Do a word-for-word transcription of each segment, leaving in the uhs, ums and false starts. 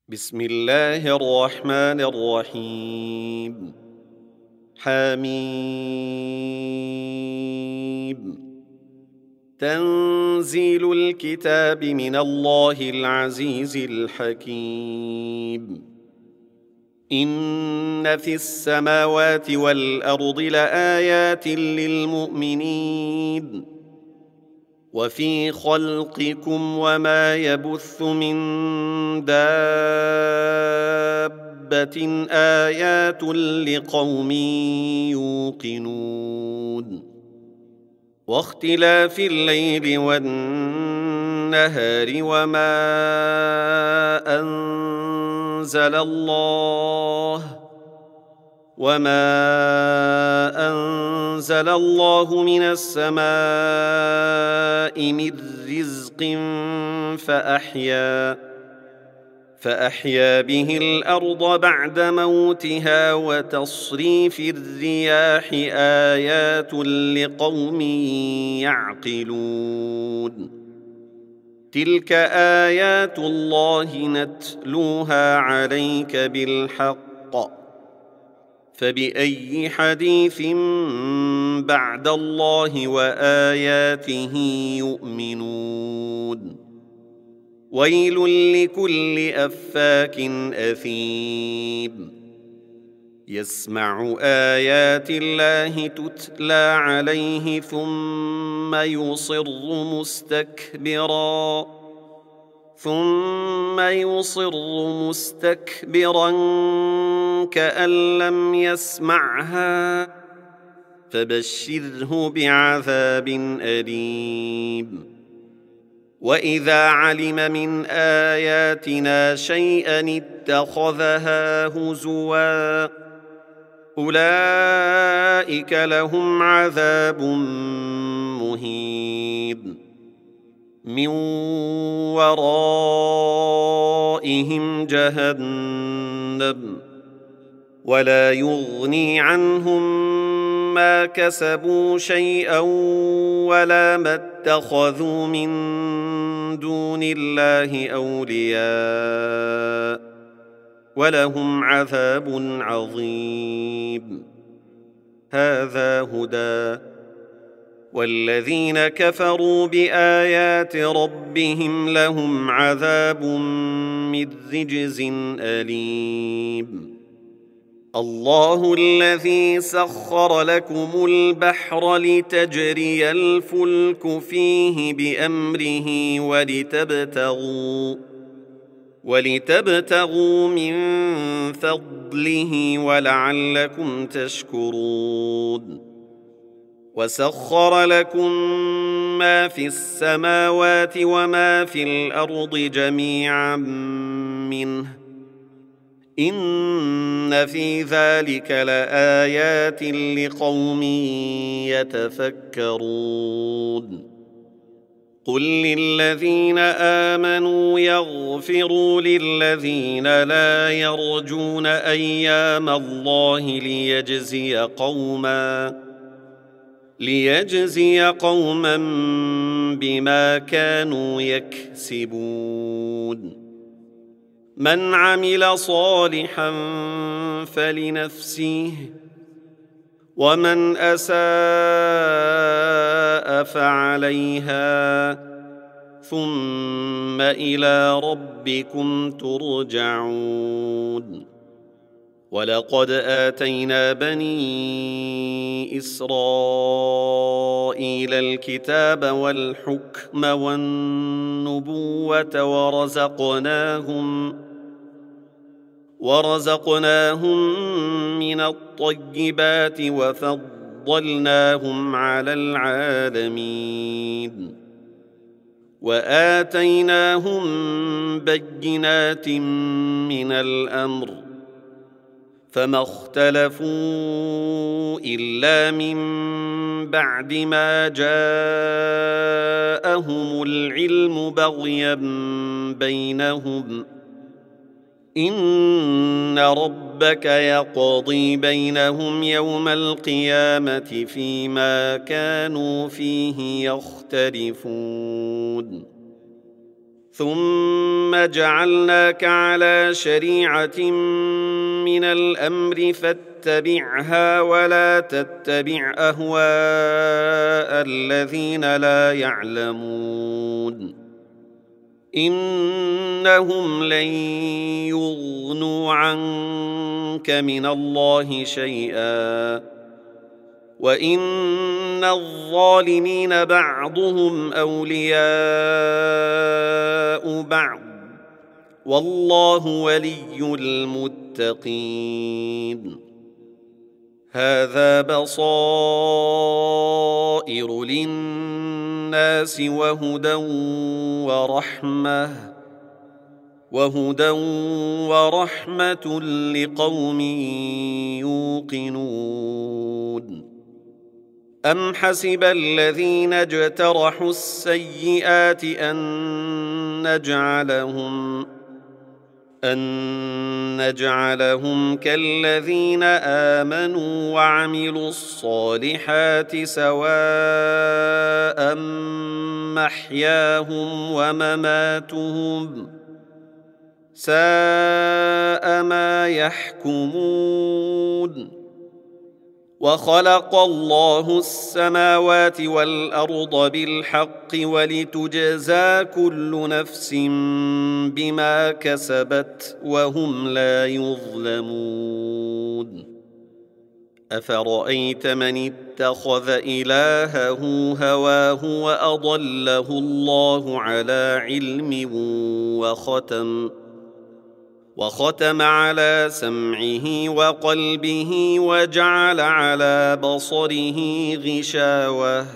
بسم الله الرحمن الرحيم. حميم. تنزيل الكتاب من الله العزيز الحكيم. إن في السماوات والأرض لآيات للمؤمنين وفي خلقكم وما يبث من دابة آيات لقوم يوقنون واختلاف الليل والنهار وما أنزل الله وما أنزل الله من السماء من رزق فأحيا فأحيا به الأرض بعد موتها وتصريف الرياح آيات لقوم يعقلون تلك آيات الله نتلوها عليك بالحق فبأي حديث بعد الله وآياته يؤمنون ويل لكل أفاك أثيم يسمع آيات الله تتلى عليه ثم يصر مستكبرا ثم يصر مستكبرا كأن لم يسمعها فبشره بعذاب أليم وإذا علم من آياتنا شيئا اتخذها هزوا أولئك لهم عذاب مهين من ورائهم جهنم ولا يغني عنهم ما كسبوا شيئا ولا ما اتخذوا من دون الله أولياء ولهم عذاب عظيم هذا هدى والذين كفروا بآيات ربهم لهم عذاب من رجز أليم الله الذي سخر لكم البحر لتجري الفلك فيه بأمره ولتبتغوا ولتبتغوا من فضله ولعلكم تشكرون وسخر لكم ما في السماوات وما في الأرض جميعا منه إن في ذلك لآيات لقوم يتفكرون قل للذين آمنوا يغفروا للذين لا يرجون أيام الله ليجزي قوما ليجزي قوما بما كانوا يكسبون من عمل صالحا فلنفسه ومن أساء فعليها ثم إلى ربكم ترجعون ولقد آتينا بني إسرائيل الكتاب والحكم والنبوة ورزقناهم ورزقناهم من الطيبات وفضلناهم على العالمين وآتيناهم بينات من الأمر فما اختلفوا إلا من بعد ما جاءهم العلم بغيا بينهم إن ربك يقضي بينهم يوم القيامة فيما كانوا فيه يختلفون ثم جعلناك على شريعة من الأمر فاتبعها ولا تتبع أهواء الذين لا يعلمون إنهم لن يغنوا عنك من الله شيئا وإن الظالمين بعضهم أولياء بعض والله ولي المتقين هذا بصائر للناس وهدى ورحمة وهدى ورحمة لقوم يوقنون أم حسب الذين اجترحوا السيئات أن نجعلهم أن نجعلهم كالذين آمنوا وعملوا الصالحات سواء محياهم ومماتهم ساء ما يحكمون وخلق الله السماوات والأرض بالحق ولتجزى كل نفس بما كسبت وهم لا يظلمون أفرأيت من اتخذ إلهه هواه وأضله الله على علم وختم وختم على سمعه وقلبه وجعل على بصره غشاوة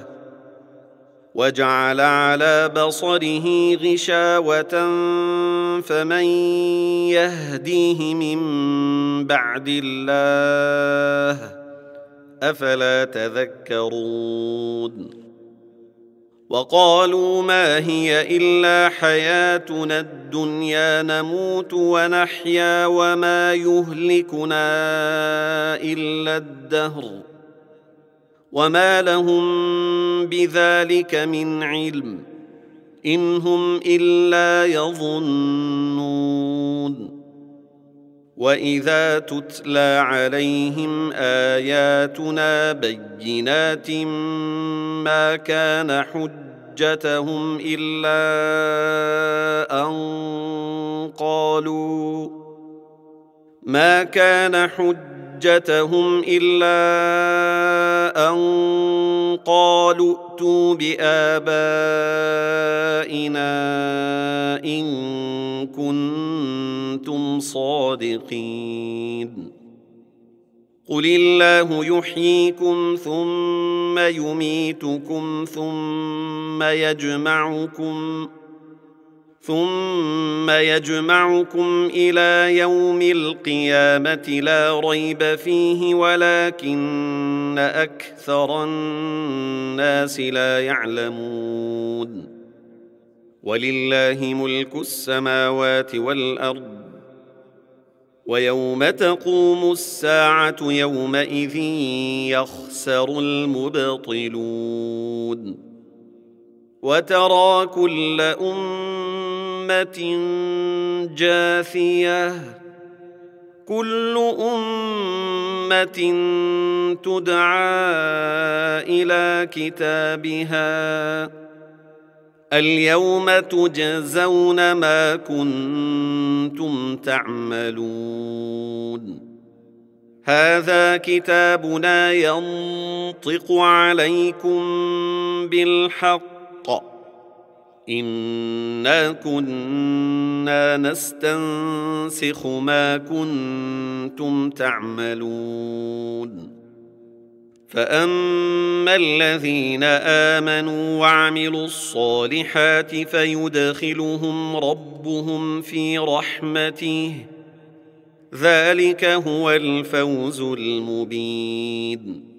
وجعل على بصره غشاوة فمن يهديه من بعد الله أفلا تذكرون وقالوا ما هي إلا حياتنا الدنيا نموت ونحيا وما يهلكنا إلا الدهر وما لهم بذلك من علم إن هم إلا يظنون وإذا تتلى عليهم آياتنا بينات ما كان حجتهم إلا أن قالوا ما كان حجتهم إلا أن قالوا ائتوا بآبائنا إن كنتم صادقين قل الله يحييكم ثم يميتكم ثم يجمعكم ثم يجمعكم إلى يوم القيامة لا ريب فيه ولكن أكثر الناس لا يعلمون ولله ملك السماوات والأرض ويوم تقوم الساعة يومئذ يخسر المبطلون وترى كل أمة جاثية كل أمة تدعى إلى كتابها اليوم تجزون ما كنتم تعملون هذا كتابنا ينطق عليكم بالحق إنا كنا نستنسخ ما كنتم تعملون فأما الذين آمنوا وعملوا الصالحات فيدخلهم ربهم في رحمته ذلك هو الفوز المبين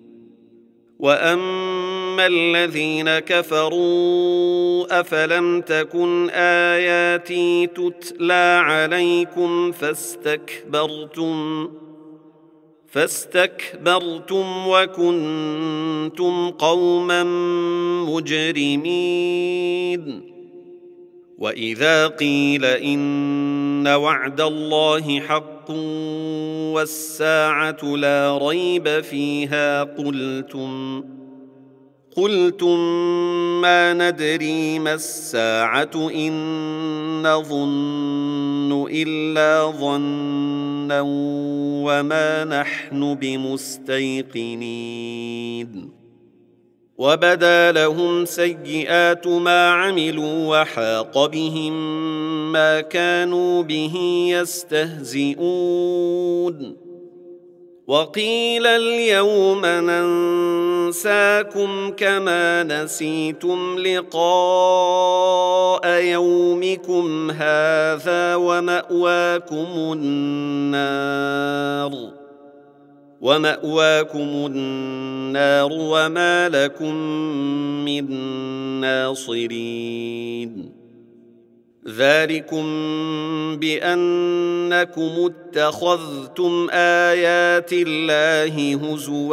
وأما الذين كفروا أفلم تكن آياتي تتلى عليكم فاستكبرتم فاستكبرتم وكنتم قوما مجرمين وإذا قيل إن وعد الله حق والساعة لا ريب فيها قلتم قلتم ما ندري ما الساعة إن نظن إلا ظنا وما نحن بمستيقنين وبدا لهم سيئات ما عملوا وحاق بهم ما كانوا به يستهزئون وقيل اليوم ننساكم كما نسيتم لقاء يومكم هذا ومأواكم النار ومأواكم النار وما لكم من ناصرين ذلكم بأنكم اتخذتم آيات الله هزوا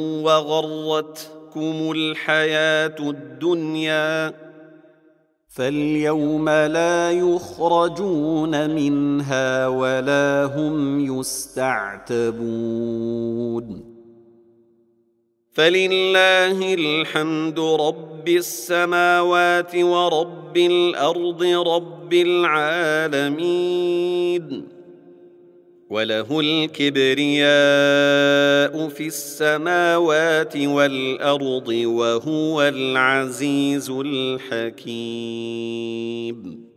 وغرتكم الحياة الدنيا فاليوم لا يخرجون منها ولا هم يستعتبون فلله الحمد رب السماوات ورب الأرض رب العالمين وله الكبرياء في السماوات والأرض وهو العزيز الحكيم.